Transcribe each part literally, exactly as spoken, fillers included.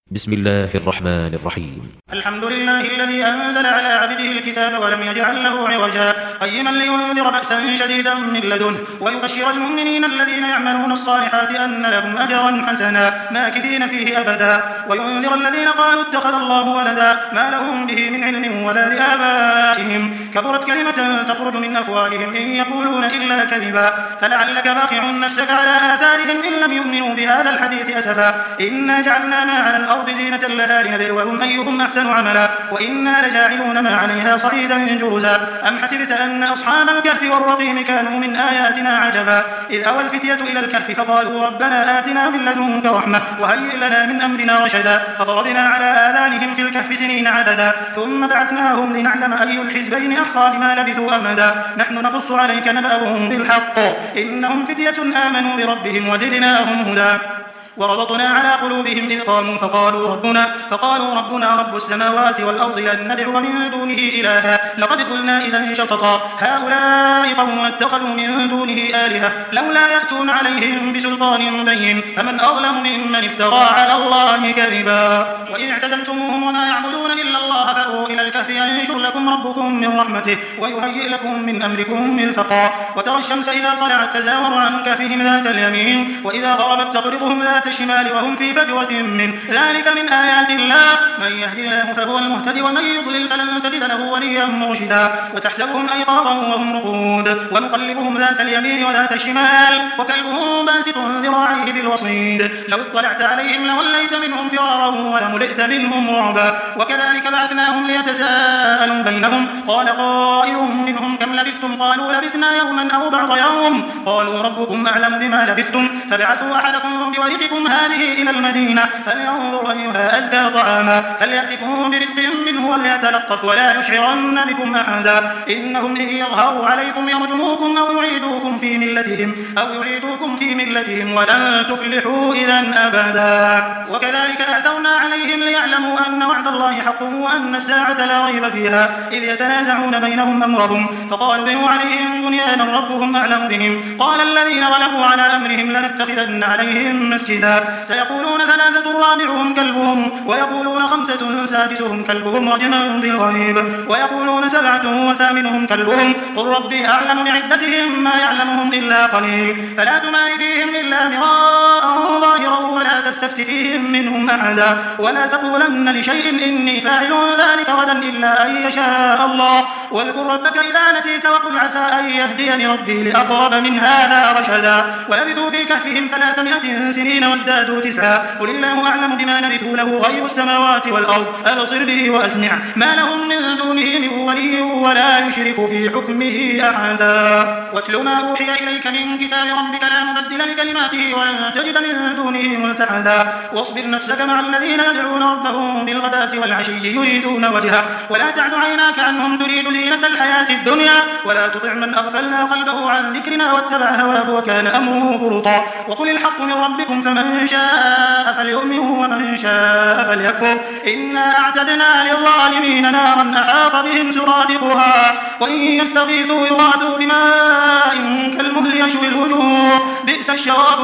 بسم الله الرحمن الرحيم. الحمد لله الذي أنزل على عبده الكتاب ولم يجعل له عوجا قيما لينذر بأسا شديدا من لدنه ويبشر المؤمنين الذين يعملون الصالحات أن لهم أجرا حسنا ماكثين فيه أبدا وينذر الذين قالوا اتخذ الله ولدا ما لهم به من علم ولا لآبائهم كبرت كلمة تخرج من أفواههم إن يقولون إلا كذبا فلعلك باخع نفسك على آثارهم إن لم يؤمنوا بهذا الحديث أسفا إنا جعلنا ما على الأرض زينة لها لنبلوهم أيهم أحسن عملا وإنا لجاعلون ما عليها صعيدا جرزا أم حسبت أن أصحاب الكهف والرقيم كانوا من آياتنا عجبا إذ أوى الفتية إلى الكهف فقالوا ربنا آتنا من لدنك رحمة وهيئ لنا من أمرنا رشدا فضربنا على آذانهم في الكهف سنين عددا ثم بعثناهم لنعلم أي الحزبين أحصى بما لبثوا أمدا نحن نقص عليك نبأهم بالحق إنهم فتية آمنوا بربهم وزدناهم هدى وربطنا على قلوبهم إذ قاموا فقالوا ربنا فقالوا ربنا رب السماوات والأرض لن ندعو من دونه إلها لقد قلنا إذا شططا هؤلاء قوم اتخذوا من دونه آلهة لولا يأتون عليهم بسلطان بين فمن أظلم ممن افترى على الله كذبا وإن اعتزلتموهم وما يعبدون إلا الله فأووا إلى الكهف ينشر لكم ربكم من رحمته ويهيئ لكم من أمركم مرفقا وترى الشمس إذا طلعت تزاور عن كهفهم ذات اليمين وإذا غربت تقرضهم ذات الشمال وهم في فجوة من ذلك من آيات الله من يهدي الله فهو المهتدي ومن يضلل فلن تجد له وليا مرشدا وتحسبهم أيقاظا وهم رقود ونقلبهم ذات اليمين وذات الشمال وكلبهم باسط ذراعيه بالوصيد لو اطلعت عليهم لوليت منهم فرارا ولملئت منهم رعبا وكذلك بعثناهم ليتساءلوا بينهم قال قائل منهم كم لبثتم قالوا لبثنا يوما أو بعض يوم قالوا ربكم أعلم بما لبثتم فابعثوا أحدكم بورقكم هذه إلى المدينة فلينظر أيها أزكى طعاما فليأتكم برزق منه وليتلطف ولا يشعرن بكم أحدا إنهم إن يظهروا عليكم يرجموكم أو يعيدوكم في ملتهم أو يعيدوكم في ملتهم ولن تفلحوا إذا أبدا وكذلك أعثرنا عليهم ليعلموا أن وعد الله حق وأن الساعة لا ريب فيها إذ يتنازعون بينهم أمرهم فقالوا بنوا عليهم بنيانا ربهم أعلم بهم قال الذين غلبوا على أمرهم لنتخذن عليهم مسجدا سيقولون ثلاثة رابعهم كلبهم ويقولون خمسة سادسهم كلبهم رجما بالغيب ويقولون سبعة وثامنهم كلبهم قل ربي أعلم بعدتهم ما يعلمهم إلا قليل فلا تمار فيهم إلا مراء ظاهرا ولا تستفت فيهم منهم أحدا ولا تقولن لشيء إني فاعل ذلك غدا إلا أن يشاء الله واذكر ربك إذا نسيت وقل عسى أن يهديني ربي لأقرب من هذا رشدا ولبثوا في كهفهم ثلاثمائة سنين وازدادوا تسعا قل الله أعلم بما لبثوا له غيب السماوات والأرض أبصر به وأسمع ما لهم من دونه من ولي ولا يشرك في حكمه أحدا واتل ما أوحي إليك من كتاب ربك لا مبدل لكلماته ولن تجد من دونه ملتحدا واصبر نفسك مع الذين يدعون ربهم بالغداة والعشي يريدون وجهه ولا تعد عيناك عنهم تريد زينة الحياة الدنيا ولا تطع من أغفلنا قلبه عن ذكرنا واتبع هواه وكان أمره فرطا وقل الحق من ربكم فمن شاء فليؤمن ومن شاء فليكفر إنا أعتدنا للظالمين نارا أحاط بهم سرادقها وإن يستغيثوا يغاثوا بماء كالمهل يشوي الوجوه بئس الشراب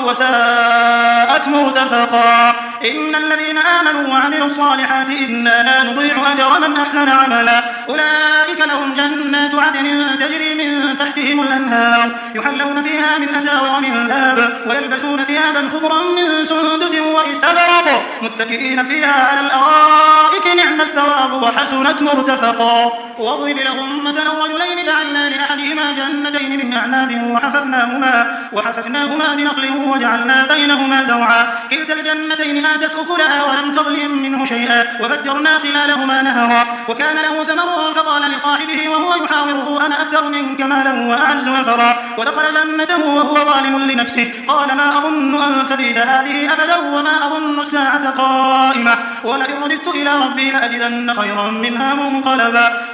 وساءت مرتفقا إن الذين آمنوا وعملوا الصالحات إنا لا نضيع أجر من أحسن عملا أولئك لهم جنات عدن تجري من تحتهم الأنهار يحلون فيها من أساور من ذهب ويلبسون ثيابا خضرا من سندس واستبرق متكئين فيها على الأرائك نعم الثواب وحسنت مرتفقا واضرب لهم مثلا رجلين جعلنا لأحدهما جنتين من أعناب وحففناهما وحففناهما بنخل وجعلنا بينهما زرعا كلتا الجنتين آتت أكلها ولم تظلم منه شيئا وفجرنا خلالهما نهرا وكان له ثمر فقال لصاحبه وهو يحاوره أنا أكثر منك مالا وأعز نفرا ودخل جنته وهو ظالم لنفسه قال ما أظن أن تبيد هذه أبدا وما أظن الساعة قائمة ولئن رددت إلى ربي لأجدن خيرا منها منقلبا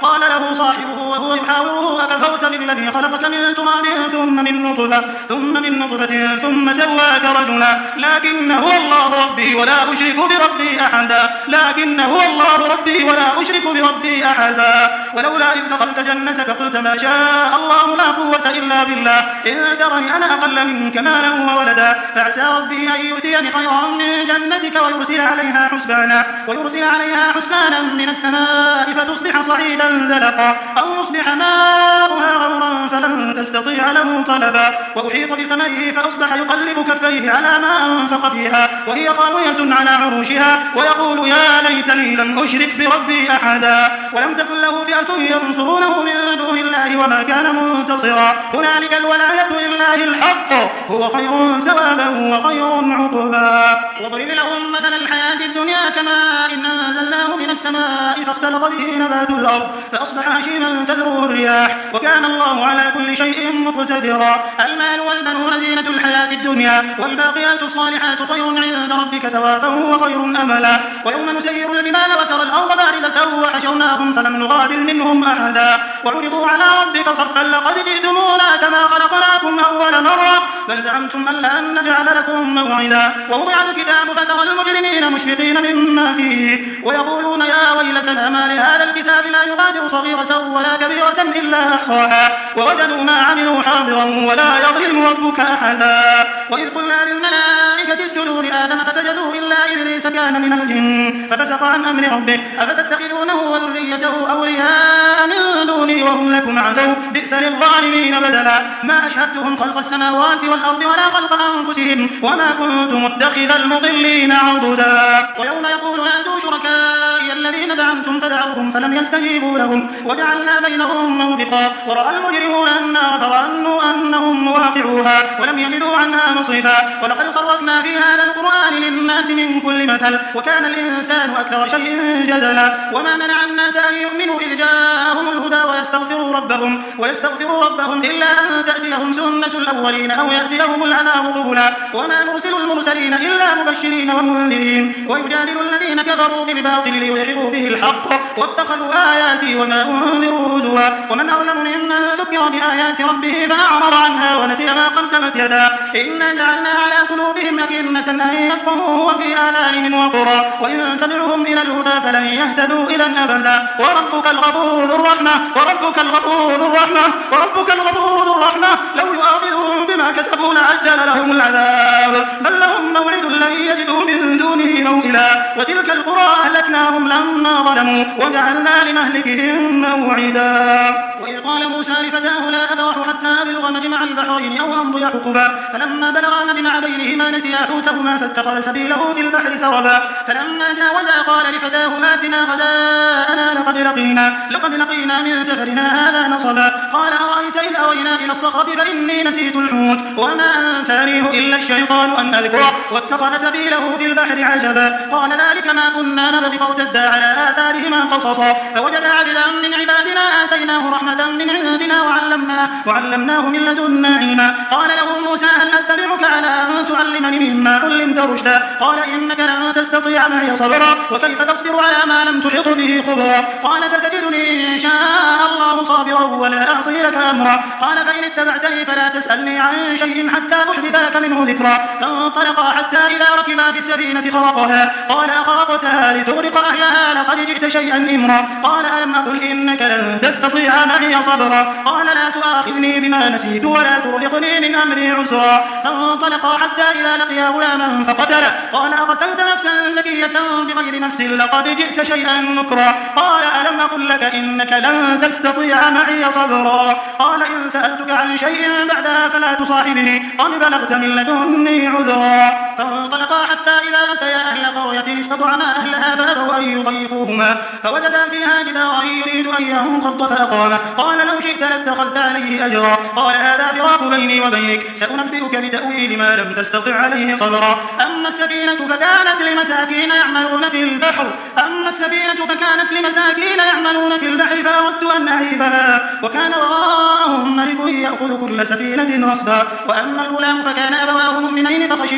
قال له صاحبه وهو يحاوره أكفرت بالذي خلقك من تراب ثم من نطفة ثم من نطفة ثم سواك رجلا لكن هو الله ربي ولا أشرك بربي أحدا لكن هو الله ربي ولا أشرك بربي أحدا ولولا إذ دخلت جنتك قلت ما شاء الله لا قوة إلا بالله إن ترني أنا أقل منك مالا وولدا فعسى ربي أن يؤتيني خيرا من جنتك ويرسل عليها حسبانا ويرسل عليها حسبانا من السماء فتصبح صعيدا زلقا أو يصبح ماؤها غورا فلن تستطيع له طلبا وأحيط بثمره فأصبح يقلب كفيه على ما أنفق فيها وهي خاوية على عروشها ويقول يا ليتني لم أشرك بربي أحدا ولم تكن له فئة ينصرونه من دون الله وما كان منتصرا هنالك الولاية لله الحق هو خير ثوابا وخير عقبا واضرب لهم مثل الحياة الدنيا كما إن أنزلناه من السماء فاختلط به نبات الأرض فأصبح هشيما تذروه الرياح وكان الله على كل شيء مقتدرا المال والبنون زينة الحياة الدنيا والباقيات الصالحات خير عند ربك ثوابا وخير أملا ويوم نسير الجبال وترى الأرض بارزة وحشرناهم فلم نغادر منهم أحدا وعرضوا على ربك صفا لقد جئتمونا كما خلقناكم أول مرة بل زعمتم أن لن نجعل لكم موعدا ووضع الكتاب فترى المجرمين مشفقين مما فيه ويقولون يا ويلتنا ما لهذا الكتاب لا يغادر صغيرة ولا كبيرة إلا أحصاها ووجدوا ما عملوا حاضرا ولا يظلم ربك أحدا وإذ قلنا للملائكة اسجدوا لآدم فسجدوا إلا إبليس كان من الجن ففسق عن أمر ربه أفتتخذونه وذريته أولياء من دوني وهم لكم عدو بئس للظالمين بدلا ما أشهدتهم خلق السماوات والأرض ولا خلق أنفسهم وما كنت متخذ المضلين عضدا ويوم يقول نادوا شركائي الذين زعمتم فدعوهم فلم يستجيبوا لهم وجعلنا بينهم موبقا ورأى المجرمون النار فظنوا أنهم واقعوها ولم يجدوا عنها مصرفا ولقد صرفنا في هذا القرآن للناس من كل مثل وكان الإنسان أكثر شيء جدلا وما منع الناس أن يؤمنوا إذ جاءهم الهدى ويستغفروا ربهم ويستغفروا ربهم إلا أن تأتيهم سنة الأولين أو يأتيهم العذاب قبلا وما نرسل المرسلين إلا مبشرين ومنذرين ويجادل الذين كفروا بالباطل ليدحضوا به الحق واتخذوا آياتي وما أنذروا هزوا ومن أظلم ممن ذكر بآيات ربه فأعرض عنها ونسي ما قدمت يداه إنا جعلنا على قلوبهم أكنة أن يفقهوا وفي آذانهم وقرا وإن تدعوهم إلى الهدى فلن يهتدوا إذا أبدا وربك الغفور ذو الرحمة وربك الغفور ذو الرحمة وربك الغفور ذو الرحمة لو يؤاخذهم بما كسبوا لعجل لهم العذاب بل لهم موعد لن يجدوا من دونه موئلا وتلك القرى أهلكناهم لما ظلموا وجعلنا لمهلكهم موعدا وإذ قال موسى لفتاه لا أبرح حتى أبلغ مجمع البحرين أو أمضي حقبا فلما بلغا مجمع بينهما نسيا حوتهما فاتخذ سبيله في البحر سربا فلما جاوزا قال لفتاه آتنا غداءنا لقد لقينا لقد لقينا من سفرنا هذا نصبا قال أرأيت إذ أوينا إلى الصخرة فإني نسيت الحوت وما أنسانيه إلا الشيطان أن أذكره واتخذ سبيله في البحر عجبا قال ذلك ما كنا نبغي فارتدا على آثارهما قصصا فوجد عبدا من عبادنا آتيناه رحمة من عندنا وعلمناه وعلمناه من لدنا علما قال له موسى هل أتبعك على أن تعلمني مما علمت رشدا قال إنك لن تستطيع معي صبرا وكيف تصبر على ما لم تحط به خبرا قال ستجدني إن شاء الله صابرا ولا أعصي لك أمرا قال فإن اتبعتني فلا تسألني عن شيء حتى أحدث لك منه ذكرا فانطلقا حتى إذا ركبا في السفينة خرقها قال أخرقتها لتغرق أهلها لقد جئت شيئا إمرا قال ألم أقل إنك لن تستطيع معي صبرا قال لا تؤاخذني بما نسيت ولا ترهقني من أمري عسرا فانطلقا حتى إذا لقيا غلاما فقتله قال أقتلت نفسا زكية بغير نفس لقد جئت شيئا نكرا قال ألم أقل لك إنك لن تستطيع معي صبرا قال إن سألتك عن شيء بعدها فلا تصاحبني قد بلغت من لدني عذرا فانطلقا حتى إذا أتيا أهل قرية استطعما أهلها فأبوا أن يضيفوهما فوجدا فيها جدارا يريد أن ينقض فأقامه قال لو شئت لاتخذت عليه أجرا قال هذا فراق بيني وبينك سأنبئك بتأويل ما لم تستطع عليه صبرا أما السفينة فكانت لمساكين يعملون في البحر أما السفينة فكانت لمساكين يعملون في البحر فأردت أن أعيبها وكان وراءهم ملك يأخذ كل سفينة غصبا وأما الغلام فكان أبواه مؤمنين فخشينا أن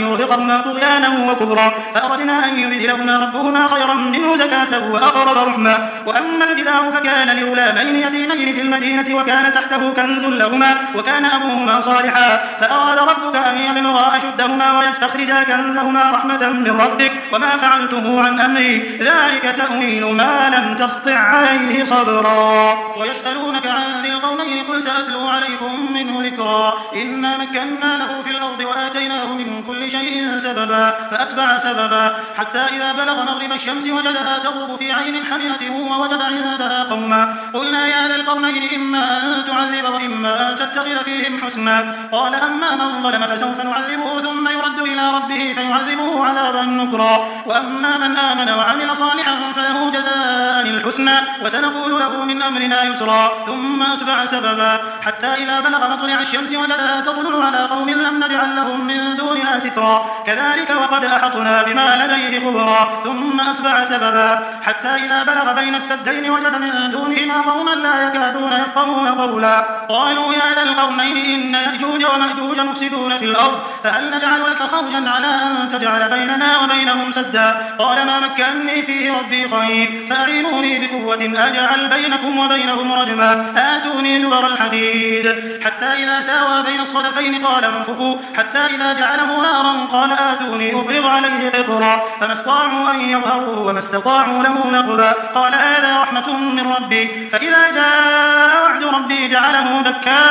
يرهقهما طغيانا وكفرا فأردنا أن يبدلهما ربهما خيرا منه زكاة وأقرب رحما. وأما الجدار فكان لغلامين يتيمين في المدينة وكان تحته كنز لهما وكان أبوهما صالحا فأراد ربك أن يبلغا أشدهما ويستخرجا كنزهما رحمة من ربك وما فعلته عن أمري ذلك تأويل ما لم تسطع عليه صبرا. ويسألونك عن ذي القرنين قل سأتلو عليكم منه ذكرا إنا مكنا له في الأرض وآتيناه من كل شيء سببا فأتبع سببا حتى إذا بلغ مغرب الشمس وجدها تغرب في عين حمية ووجد عندها قوما قلنا يا ذا القرنين إما أن تعذب وإما أن تتخذ فيهم حسنا قال أما من ظلم فسوف نعذبه ثم يرد إلى ربه فيعذبه عذابا نكرا وأما من آمن وعمل صالحا فله جزاء الحسنى وسنقول له من أمرنا يسرا ثم أتبع سببا حتى إذا بلغ مطلع الشمس وجدها تطلع على قوم لم نجعل لهم من دونها سترا كذلك وقد أحطنا بما لديه خبرا ثم أتبع سببا حتى إذا بلغ بين السدين وجد من دونهما قوما لا يكادون يفقهون قولا قالوا يا ذا القرنين إن يأجوج ومأجوج مفسدون في الأرض فهل نجعل لك خرجا على أن تجعل بيننا وبينهم سدا قال ما مكنني فيه ربي خير فأعينوني بقوة أجعل بينكم وبينهم رجما آتوني زبر الحديد حتى إذا ساوى بين الصدفين قال انفخوا حتى إذا جعله نارا قال آتوني أفرغ عليه قطرا فما استطاعوا أن يظهروا وما استطاعوا له نقبا قال هذا رحمة من ربي فإذا جاء وعد ربي جعله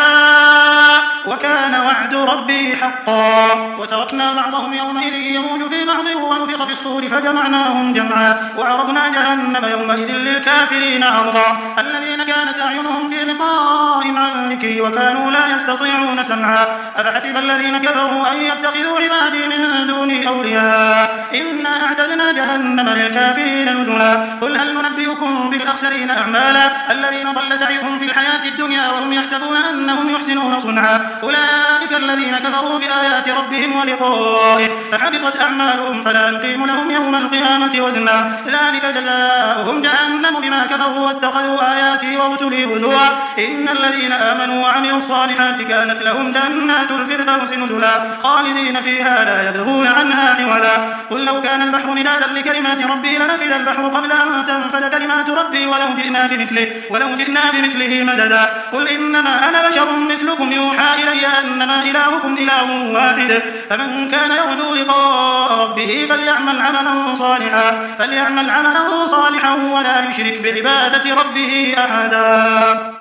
دكاء وكان وعد ربي حقا وتركنا بعضهم يومئذ يموج في بعض ونفخ في الصور فجمعناهم جمعا وعرضنا جهنم يومئذ للكافرين عرضا الذين كانت أعينهم في لقاء عن ذكري وكانوا لا يستطيعون سمعا أفحسب الذين كفروا أن يتخذوا عبادي من دوني أولياء إنا أعتدنا جهنم للكافرين نزلا قل هل ننبئكم بالأخسرين أعمالا الذين ضل سعيهم في الحياة الدنيا وهم يحسبون أنهم يحسنون صنعا أولئك الذين كفروا بآيات ربهم ولقائه فحبطت أعمالهم فلا نقيم لهم يوم القيامة وزنا ذلك جزاؤهم جهنم بما كفروا واتخذوا آياتي ورسلي هزوا إن الذين آمنوا وعملوا الصالحات كانت لهم جنات الفردوس نزلا خالدين فيها لا يبغون عنها حولا قل لو كان البحر مدادا لكلمات ربي لنفد البحر قبل أن تنفد كلمات ربي ولو جئنا بمثله ولو جئنا بمثله مددا قل إنما أنا بشر مثلكم يوحى إلي أنما إلهكم إله واحد فمن كان يرجو لقاء ربه فليعمل عملا صالحا فليعمل عملا صالحا ولا يشرك بعبادة ربه أحدا.